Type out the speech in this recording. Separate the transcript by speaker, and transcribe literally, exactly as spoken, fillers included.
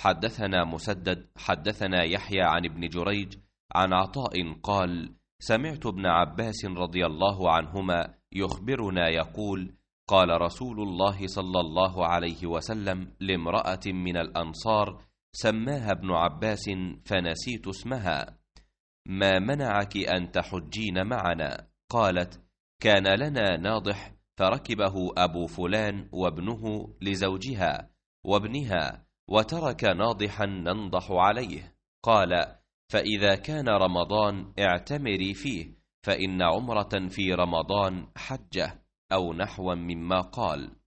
Speaker 1: حدثنا مسدد حدثنا يحيى عن ابن جريج عن عطاء قال: سمعت ابن عباس رضي الله عنهما يخبرنا يقول: قال رسول الله صلى الله عليه وسلم لامرأة من الأنصار سماها ابن عباس فنسيت اسمها: ما منعك أن تحجين معنا؟ قالت: كان لنا ناضح فركبه أبو فلان وابنه لزوجها وابنها، وترك ناضحا ننضح عليه. قال: فإذا كان رمضان اعتمري فيه، فإن عمرة في رمضان حجة، أو نحوا مما قال.